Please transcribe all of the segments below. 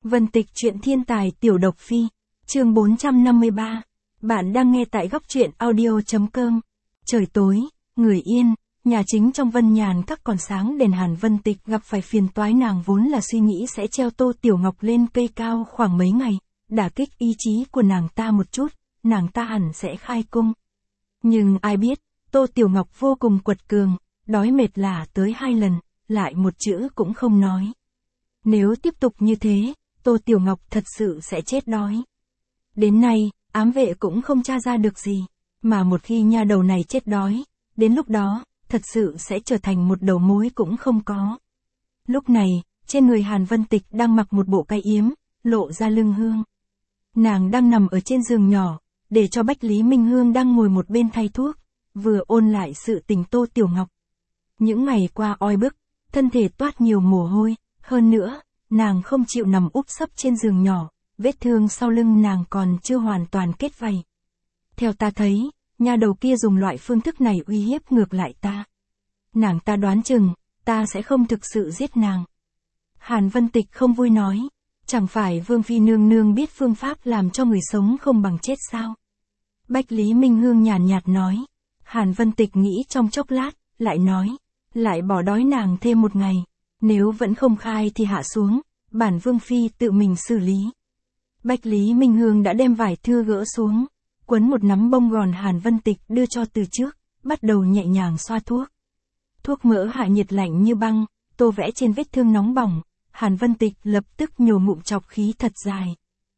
Vân Tịch truyện thiên tài tiểu độc phi, chương 453. Bạn đang nghe tại góc truyện audio.com. Trời tối, người yên, nhà chính trong Vân Nhàn các còn sáng đèn. Hàn Vân Tịch gặp phải phiền toái, nàng vốn là suy nghĩ sẽ treo Tô Tiểu Ngọc lên cây cao khoảng mấy ngày, đả kích ý chí của nàng ta một chút, nàng ta hẳn sẽ khai cung. Nhưng ai biết, Tô Tiểu Ngọc vô cùng quật cường, đói mệt lả tới 2 lần, lại một chữ cũng không nói. Nếu tiếp tục như thế, Tô Tiểu Ngọc thật sự sẽ chết đói. Đến nay, ám vệ cũng không tra ra được gì, mà một khi nha đầu này chết đói, đến lúc đó, thật sự sẽ trở thành một đầu mối cũng không có. Lúc này, trên người Hàn Vân Tịch đang mặc một bộ cái yếm, lộ ra lưng hương. Nàng đang nằm ở trên giường nhỏ, để cho Bách Lý Minh Hương đang ngồi một bên thay thuốc, vừa ôn lại sự tình Tô Tiểu Ngọc. Những ngày qua oi bức, thân thể toát nhiều mồ hôi, hơn nữa, nàng không chịu nằm úp sấp trên giường nhỏ, vết thương sau lưng nàng còn chưa hoàn toàn kết vảy. Theo ta thấy, nha đầu kia dùng loại phương thức này uy hiếp ngược lại ta. Nàng ta đoán chừng, ta sẽ không thực sự giết nàng. Hàn Vân Tịch không vui nói, chẳng phải Vương Phi nương nương biết phương pháp làm cho người sống không bằng chết sao? Bách Lý Minh Hương nhàn nhạt nói. Hàn Vân Tịch nghĩ trong chốc lát, lại nói, lại bỏ đói nàng thêm 1 ngày. Nếu vẫn không khai thì hạ xuống, bản Vương Phi tự mình xử lý. Bách Lý Minh Hương đã đem vải thưa gỡ xuống, quấn một nắm bông gòn Hàn Vân Tịch đưa cho từ trước, bắt đầu nhẹ nhàng xoa thuốc. Thuốc mỡ hạ nhiệt lạnh như băng, tô vẽ trên vết thương nóng bỏng, Hàn Vân Tịch lập tức nhổ ngụm chọc khí thật dài.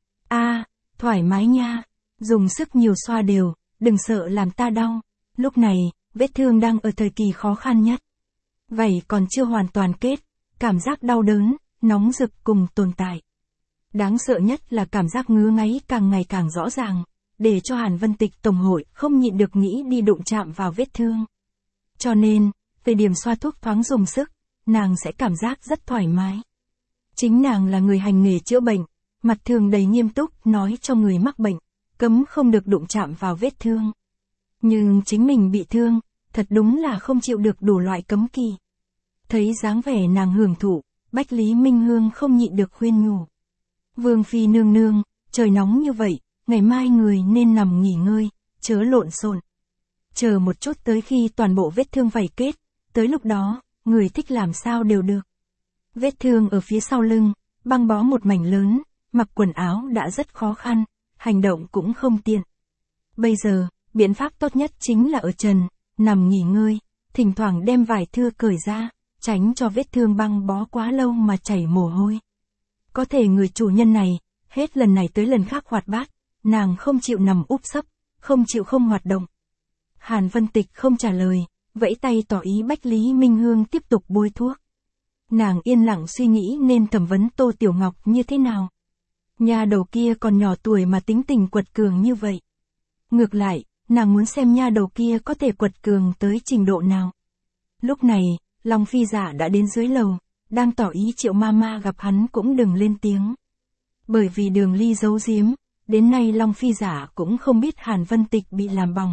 Thoải mái nha, dùng sức nhiều xoa đều, đừng sợ làm ta đau. Lúc này, vết thương đang ở thời kỳ khó khăn nhất. Vảy còn chưa hoàn toàn kết, cảm giác đau đớn, nóng rực cùng tồn tại. Đáng sợ nhất là cảm giác ngứa ngáy càng ngày càng rõ ràng, để cho Hàn Vân Tịch tổng hội không nhịn được nghĩ đi đụng chạm vào vết thương. Cho nên, thời điểm xoa thuốc thoáng dùng sức, nàng sẽ cảm giác rất thoải mái. Chính nàng là người hành nghề chữa bệnh, mặt thường đầy nghiêm túc nói cho người mắc bệnh, cấm không được đụng chạm vào vết thương. Nhưng chính mình bị thương, thật đúng là không chịu được đủ loại cấm kỵ. Thấy dáng vẻ nàng hưởng thụ, Bách Lý Minh Hương không nhịn được khuyên nhủ. Vương Phi nương nương, trời nóng như vậy, ngày mai người nên nằm nghỉ ngơi, chớ lộn xộn. Chờ một chút tới khi toàn bộ vết thương vảy kết, tới lúc đó, người thích làm sao đều được. Vết thương ở phía sau lưng, băng bó một mảnh lớn, mặc quần áo đã rất khó khăn, hành động cũng không tiện. Bây giờ, biện pháp tốt nhất chính là ở trần, nằm nghỉ ngơi, thỉnh thoảng đem vải thưa cởi ra, tránh cho vết thương băng bó quá lâu mà chảy mồ hôi. Có thể người chủ nhân này, hết lần này tới lần khác hoạt bát, nàng không chịu nằm úp sấp, không chịu không hoạt động. Hàn Vân Tịch không trả lời, vẫy tay tỏ ý Bách Lý Minh Hương tiếp tục bôi thuốc. Nàng yên lặng suy nghĩ nên thẩm vấn Tô Tiểu Ngọc như thế nào. Nha đầu kia còn nhỏ tuổi mà tính tình quật cường như vậy. Ngược lại, nàng muốn xem nha đầu kia có thể quật cường tới trình độ nào. Lúc này, Long Phi Giả đã đến dưới lầu, đang tỏ ý Triệu Mama gặp hắn cũng đừng lên tiếng. Bởi vì Đường Ly giấu giếm, đến nay Long Phi Giả cũng không biết Hàn Vân Tịch bị làm bỏng.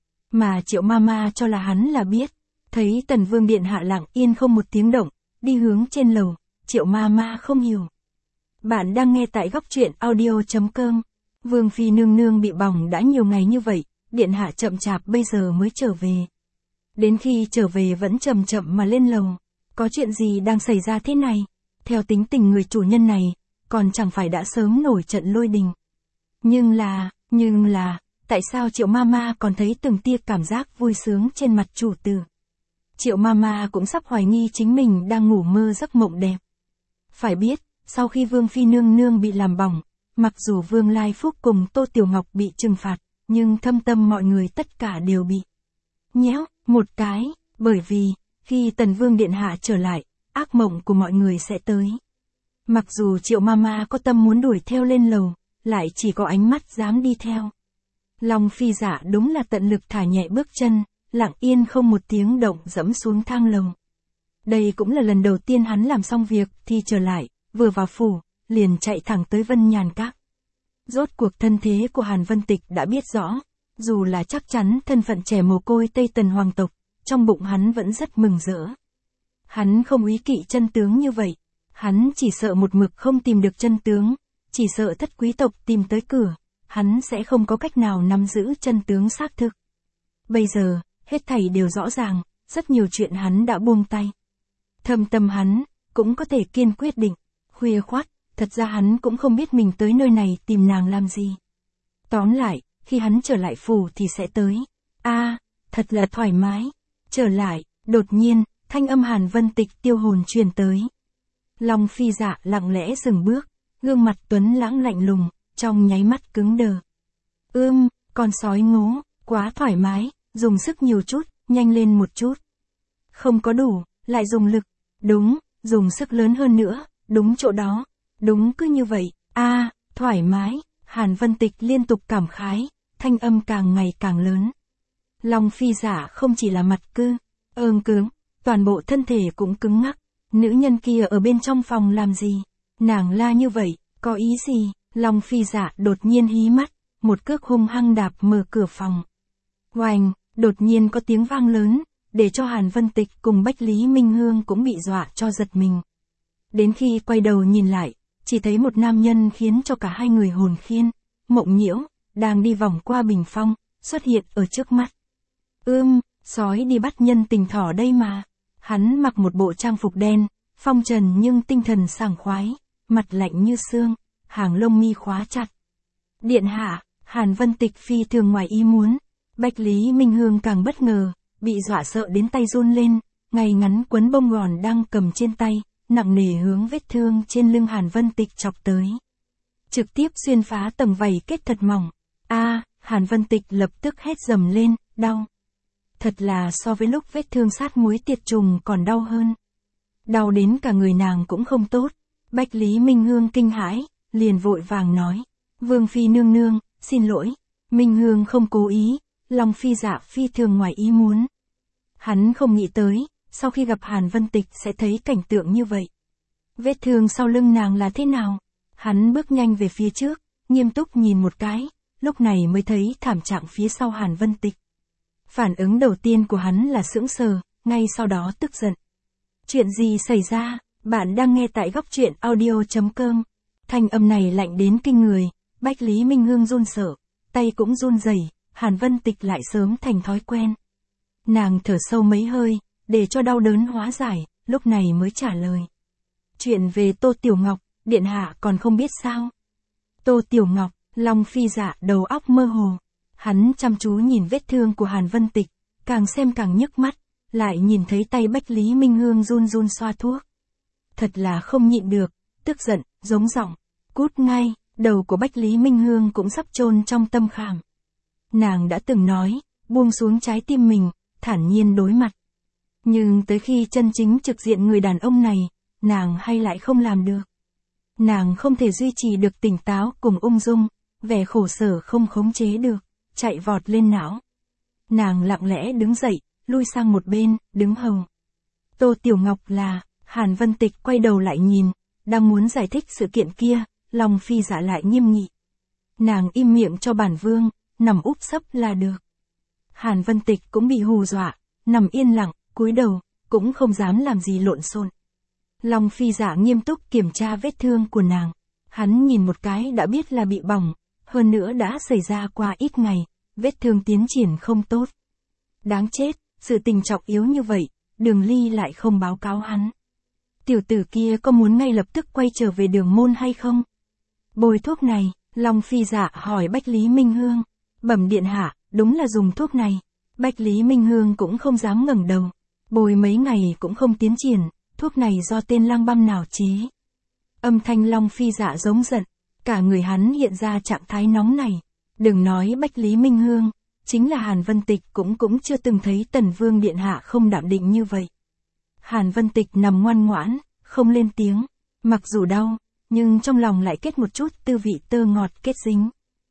Mà Triệu Mama cho là hắn là biết, thấy Tần Vương Điện hạ lặng yên không một tiếng động, đi hướng trên lầu, Triệu Mama không hiểu. Bạn đang nghe tại góc truyện audio.com. Vương Phi nương nương bị bỏng đã nhiều ngày như vậy, Điện hạ chậm chạp bây giờ mới trở về. Đến khi trở về vẫn chậm chậm mà lên lầu. Có chuyện gì đang xảy ra thế này? Theo tính tình người chủ nhân này, còn chẳng phải đã sớm nổi trận lôi đình. Nhưng là, tại sao Triệu Mama còn thấy từng tia cảm giác vui sướng trên mặt chủ tử? Triệu Mama cũng sắp hoài nghi chính mình đang ngủ mơ giấc mộng đẹp. Phải biết, sau khi Vương Phi nương nương bị làm bỏng, mặc dù Vương Lai Phúc cùng Tô Tiểu Ngọc bị trừng phạt, nhưng thâm tâm mọi người tất cả đều bị nhéo một cái, bởi vì, khi Tần Vương Điện hạ trở lại, ác mộng của mọi người sẽ tới. Mặc dù Triệu Mama có tâm muốn đuổi theo lên lầu, lại chỉ có ánh mắt dám đi theo. Long Phi Giả đúng là tận lực thả nhẹ bước chân, lặng yên không một tiếng động dẫm xuống thang lầu. Đây cũng là lần đầu tiên hắn làm xong việc thì trở lại, vừa vào phủ, liền chạy thẳng tới Vân Nhàn Các. Rốt cuộc thân thế của Hàn Vân Tịch đã biết rõ, dù là chắc chắn thân phận trẻ mồ côi Tây Tần hoàng tộc, trong bụng hắn vẫn rất mừng rỡ. Hắn không úy kỵ chân tướng như vậy, Hắn chỉ sợ một mực không tìm được chân tướng, chỉ sợ thất quý tộc tìm tới cửa, hắn sẽ không có cách nào nắm giữ chân tướng xác thực. Bây giờ, hết thảy đều rõ ràng, rất nhiều chuyện hắn đã buông tay. Thâm tâm hắn, cũng có thể kiên quyết định, khuya khoắt, thật ra hắn cũng không biết mình tới nơi này tìm nàng làm gì. Tóm lại, khi hắn trở lại phủ thì sẽ tới. Thật là thoải mái. Trở lại, đột nhiên, thanh âm Hàn Vân Tịch tiêu hồn truyền tới. Long Phi Dạ lặng lẽ dừng bước, gương mặt tuấn lãng lạnh lùng, trong nháy mắt cứng đờ. Con sói ngố, quá thoải mái, dùng sức nhiều chút, nhanh lên một chút. Không có đủ, lại dùng lực. Đúng, dùng sức lớn hơn nữa, đúng chỗ đó. Đúng cứ như vậy, thoải mái. Hàn Vân Tịch liên tục cảm khái, thanh âm càng ngày càng lớn. Long Phi Dạ không chỉ là mặt cứng, toàn bộ thân thể cũng cứng ngắc. Nữ nhân kia ở bên trong phòng làm gì? Nàng la như vậy, có ý gì? Long Phi Dạ đột nhiên hí mắt, một cước hung hăng đạp mở cửa phòng. Oành, đột nhiên có tiếng vang lớn, để cho Hàn Vân Tịch cùng Bách Lý Minh Hương cũng bị dọa cho giật mình. Đến khi quay đầu nhìn lại, chỉ thấy một nam nhân khiến cho cả hai người hồn khiên, mộng nhiễu, đang đi vòng qua bình phong, xuất hiện ở trước mắt. Sói đi bắt nhân tình thỏ đây mà. Hắn mặc một bộ trang phục đen, phong trần nhưng tinh thần sảng khoái, mặt lạnh như xương, hàng lông mi khóa chặt. Điện hạ, Hàn Vân Tịch phi thường ngoài ý muốn. Bách Lý Minh Hương càng bất ngờ, bị dọa sợ đến tay run lên, ngay ngắn quấn bông gòn đang cầm trên tay, nặng nề hướng vết thương trên lưng Hàn Vân Tịch chọc tới. Trực tiếp xuyên phá tầng vảy kết thật mỏng. Hàn Vân Tịch lập tức hét dầm lên, đau. Thật là so với lúc vết thương sát muối tiệt trùng còn đau hơn. Đau đến cả người nàng cũng không tốt. Bách Lý Minh Hương kinh hãi, liền vội vàng nói. Vương Phi nương nương, xin lỗi. Minh Hương không cố ý, Long Phi Dạ phi thường ngoài ý muốn. Hắn không nghĩ tới, sau khi gặp Hàn Vân Tịch sẽ thấy cảnh tượng như vậy. Vết thương sau lưng nàng là thế nào? Hắn bước nhanh về phía trước, nghiêm túc nhìn một cái, lúc này mới thấy thảm trạng phía sau Hàn Vân Tịch. Phản ứng đầu tiên của hắn là sững sờ, ngay sau đó tức giận. Chuyện gì xảy ra? Bạn đang nghe tại góc truyện audio.com. Thanh âm này lạnh đến kinh người, Bách Lý Minh Hương run sợ, tay cũng run rẩy. Hàn Vân Tịch lại sớm thành thói quen. Nàng thở sâu mấy hơi, để cho đau đớn hóa giải, lúc này mới trả lời. Chuyện về Tô Tiểu Ngọc, điện hạ còn không biết sao? Tô Tiểu Ngọc, Long Phi Dạ đầu óc mơ hồ. Hắn chăm chú nhìn vết thương của Hàn Vân Tịch, càng xem càng nhức mắt, lại nhìn thấy tay Bách Lý Minh Hương run run xoa thuốc. Thật là không nhịn được, tức giận, giống giọng, cút ngay, đầu của Bách Lý Minh Hương cũng sắp chôn trong tâm khảm. Nàng đã từng nói, buông xuống trái tim mình, thản nhiên đối mặt. Nhưng tới khi chân chính trực diện người đàn ông này, nàng hay lại không làm được. Nàng không thể duy trì được tỉnh táo cùng ung dung, vẻ khổ sở không khống chế được, chạy vọt lên não. Nàng lặng lẽ đứng dậy, lui sang một bên, đứng hầu. Tô Tiểu Ngọc là, Hàn Vân Tịch quay đầu lại nhìn, đang muốn giải thích sự kiện kia, Long Phi Dạ lại nghiêm nghị. Nàng im miệng cho bản vương, nằm úp sấp là được. Hàn Vân Tịch cũng bị hù dọa, nằm yên lặng, cúi đầu, cũng không dám làm gì lộn xộn. Long Phi Dạ nghiêm túc kiểm tra vết thương của nàng. Hắn nhìn một cái đã biết là bị bỏng, hơn nữa đã xảy ra qua ít ngày, vết thương tiến triển không tốt. Đáng chết, sự tình trọng yếu như vậy, Đường Ly lại không báo cáo hắn. Tiểu tử kia có muốn ngay lập tức quay trở về Đường môn hay không? Bôi thuốc này, Long Phi Dạ hỏi Bách Lý Minh Hương. Bẩm điện hạ, đúng là dùng thuốc này. Bách Lý Minh Hương cũng không dám ngẩng đầu. Bôi mấy ngày cũng không tiến triển, thuốc này do tên lang băm nào chế. Âm thanh Long Phi Dạ giống giận, cả người hắn hiện ra trạng thái nóng này. Đừng nói Bách Lý Minh Hương, chính là Hàn Vân Tịch cũng chưa từng thấy Tần Vương điện hạ không đạm định như vậy. Hàn Vân Tịch nằm ngoan ngoãn, không lên tiếng, mặc dù đau, nhưng trong lòng lại kết một chút tư vị tơ ngọt kết dính.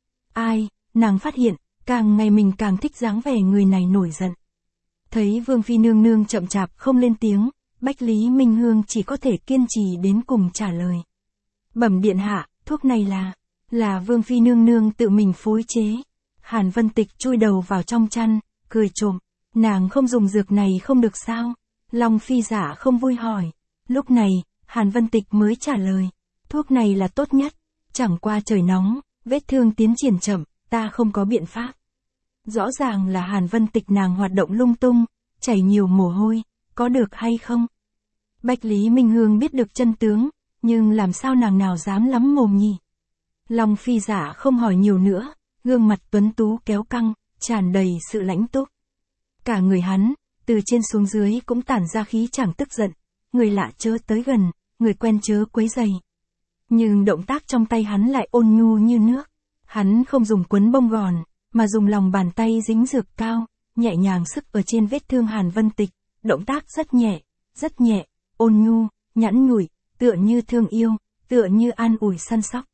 Nàng phát hiện, càng ngày mình càng thích dáng vẻ người này nổi giận. Thấy Vương Phi nương nương chậm chạp không lên tiếng, Bách Lý Minh Hương chỉ có thể kiên trì đến cùng trả lời. Bẩm điện hạ, thuốc này là Vương Phi nương nương tự mình phối chế. Hàn Vân Tịch chui đầu vào trong chăn, cười trộm. Nàng không dùng dược này không được sao? Long Phi Dạ không vui hỏi. Lúc này, Hàn Vân Tịch mới trả lời. Thuốc này là tốt nhất. Chẳng qua trời nóng, vết thương tiến triển chậm, ta không có biện pháp. Rõ ràng là Hàn Vân Tịch nàng hoạt động lung tung, chảy nhiều mồ hôi, có được hay không? Bách Lý Minh Hương biết được chân tướng, nhưng làm sao nàng nào dám lắm mồm nhỉ? Long Phi Dạ không hỏi nhiều nữa, gương mặt tuấn tú kéo căng, tràn đầy sự lãnh túc. Cả người hắn, từ trên xuống dưới cũng tản ra khí chẳng tức giận, người lạ chớ tới gần, người quen chớ quấy rầy. Nhưng động tác trong tay hắn lại ôn nhu như nước. Hắn không dùng quấn bông gòn, mà dùng lòng bàn tay dính dược cao, nhẹ nhàng sức ở trên vết thương Hàn Vân Tịch, động tác rất nhẹ, ôn nhu, nhẵn nhủi, tựa như thương yêu, tựa như an ủi săn sóc.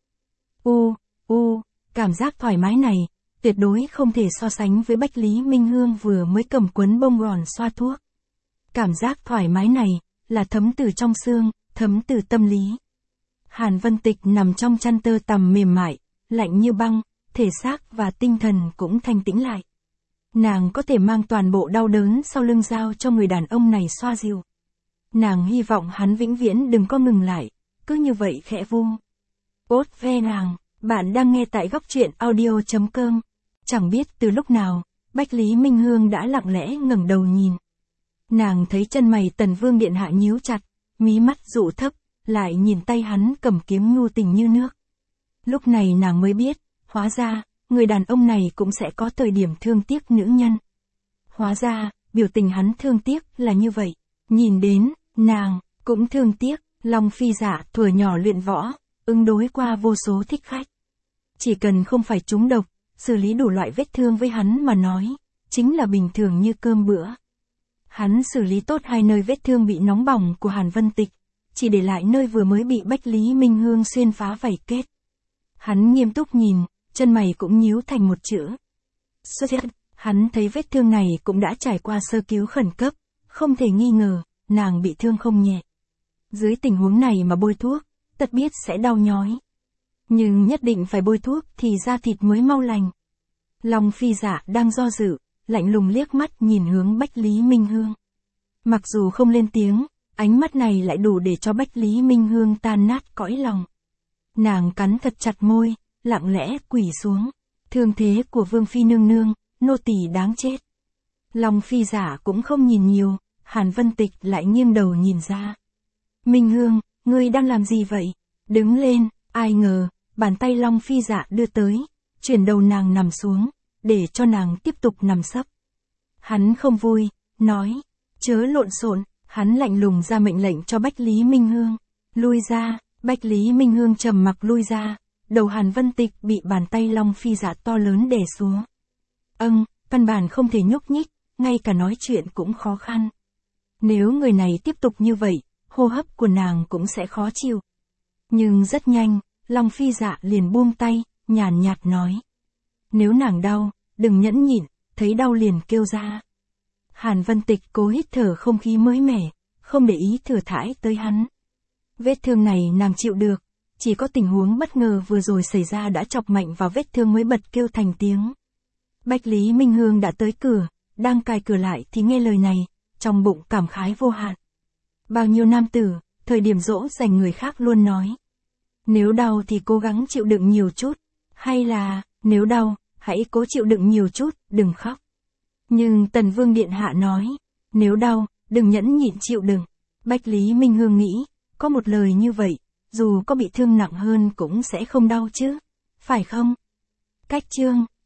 Cảm giác thoải mái này, tuyệt đối không thể so sánh với Bách Lý Minh Hương vừa mới cầm quấn bông gòn xoa thuốc. Cảm giác thoải mái này, là thấm từ trong xương, thấm từ tâm lý. Hàn Vân Tịch nằm trong chăn tơ tằm mềm mại, lạnh như băng, thể xác và tinh thần cũng thanh tĩnh lại. Nàng có thể mang toàn bộ đau đớn sau lưng dao cho người đàn ông này xoa dịu. Nàng hy vọng hắn vĩnh viễn đừng có ngừng lại, cứ như vậy khẽ vu. Ốt ve nàng, bạn đang nghe tại góc truyện audio.com. Chẳng biết từ lúc nào, Bách Lý Minh Hương đã lặng lẽ ngẩng đầu nhìn. Nàng thấy chân mày Tần Vương điện hạ nhíu chặt, mí mắt dụ thấp, lại nhìn tay hắn cầm kiếm nhu tình như nước. Lúc này nàng mới biết, hóa ra, người đàn ông này cũng sẽ có thời điểm thương tiếc nữ nhân. Hóa ra, biểu tình hắn thương tiếc là như vậy. Nhìn đến, nàng, cũng thương tiếc, Long Phi Dạ thuở nhỏ luyện võ, ứng đối qua vô số thích khách. Chỉ cần không phải trúng độc, xử lý đủ loại vết thương với hắn mà nói, chính là bình thường như cơm bữa. Hắn xử lý tốt hai nơi vết thương bị nóng bỏng của Hàn Vân Tịch, chỉ để lại nơi vừa mới bị Bách Lý Minh Hương xuyên phá vảy kết. Hắn nghiêm túc nhìn, chân mày cũng nhíu thành một chữ. Hắn thấy vết thương này cũng đã trải qua sơ cứu khẩn cấp, không thể nghi ngờ, nàng bị thương không nhẹ. Dưới tình huống này mà bôi thuốc, tất biết sẽ đau nhói. Nhưng nhất định phải bôi thuốc thì da thịt mới mau lành. Long Phi Dạ đang do dự, lạnh lùng liếc mắt nhìn hướng Bách Lý Minh Hương. Mặc dù không lên tiếng, ánh mắt này lại đủ để cho Bách Lý Minh Hương tan nát cõi lòng. Nàng cắn thật chặt môi, lặng lẽ quỳ xuống. Thương thế của Vương Phi nương nương, nô tỳ đáng chết. Long Phi Dạ cũng không nhìn nhiều, Hàn Vân Tịch lại nghiêng đầu nhìn ra. Minh Hương, ngươi đang làm gì vậy? Đứng lên, ai ngờ, bàn tay Long Phi Dạ đưa tới, chuyển đầu nàng nằm xuống, để cho nàng tiếp tục nằm sấp. Hắn không vui, nói, chớ lộn xộn, hắn lạnh lùng ra mệnh lệnh cho Bách Lý Minh Hương. Lui ra, Bách Lý Minh Hương trầm mặc lui ra, đầu Hàn Vân Tịch bị bàn tay Long Phi Dạ to lớn đè xuống. Căn bản không thể nhúc nhích, ngay cả nói chuyện cũng khó khăn. Nếu người này tiếp tục như vậy, hô hấp của nàng cũng sẽ khó chịu. Nhưng rất nhanh, Long Phi Dạ liền buông tay, nhàn nhạt nói. Nếu nàng đau, đừng nhẫn nhịn, thấy đau liền kêu ra. Hàn Vân Tịch cố hít thở không khí mới mẻ, không để ý thừa thãi tới hắn. Vết thương này nàng chịu được, chỉ có tình huống bất ngờ vừa rồi xảy ra đã chọc mạnh vào vết thương mới bật kêu thành tiếng. Bách Lý Minh Hương đã tới cửa, đang cài cửa lại thì nghe lời này, trong bụng cảm khái vô hạn. Bao nhiêu nam tử, thời điểm dỗ dành người khác luôn nói. Nếu đau thì cố gắng chịu đựng nhiều chút, hay là, nếu đau, hãy cố chịu đựng nhiều chút, đừng khóc. Nhưng Tần Vương Điện Hạ nói, nếu đau, đừng nhẫn nhịn chịu đựng. Bách Lý Minh Hương nghĩ, có một lời như vậy, dù có bị thương nặng hơn cũng sẽ không đau chứ, phải không? Cách chương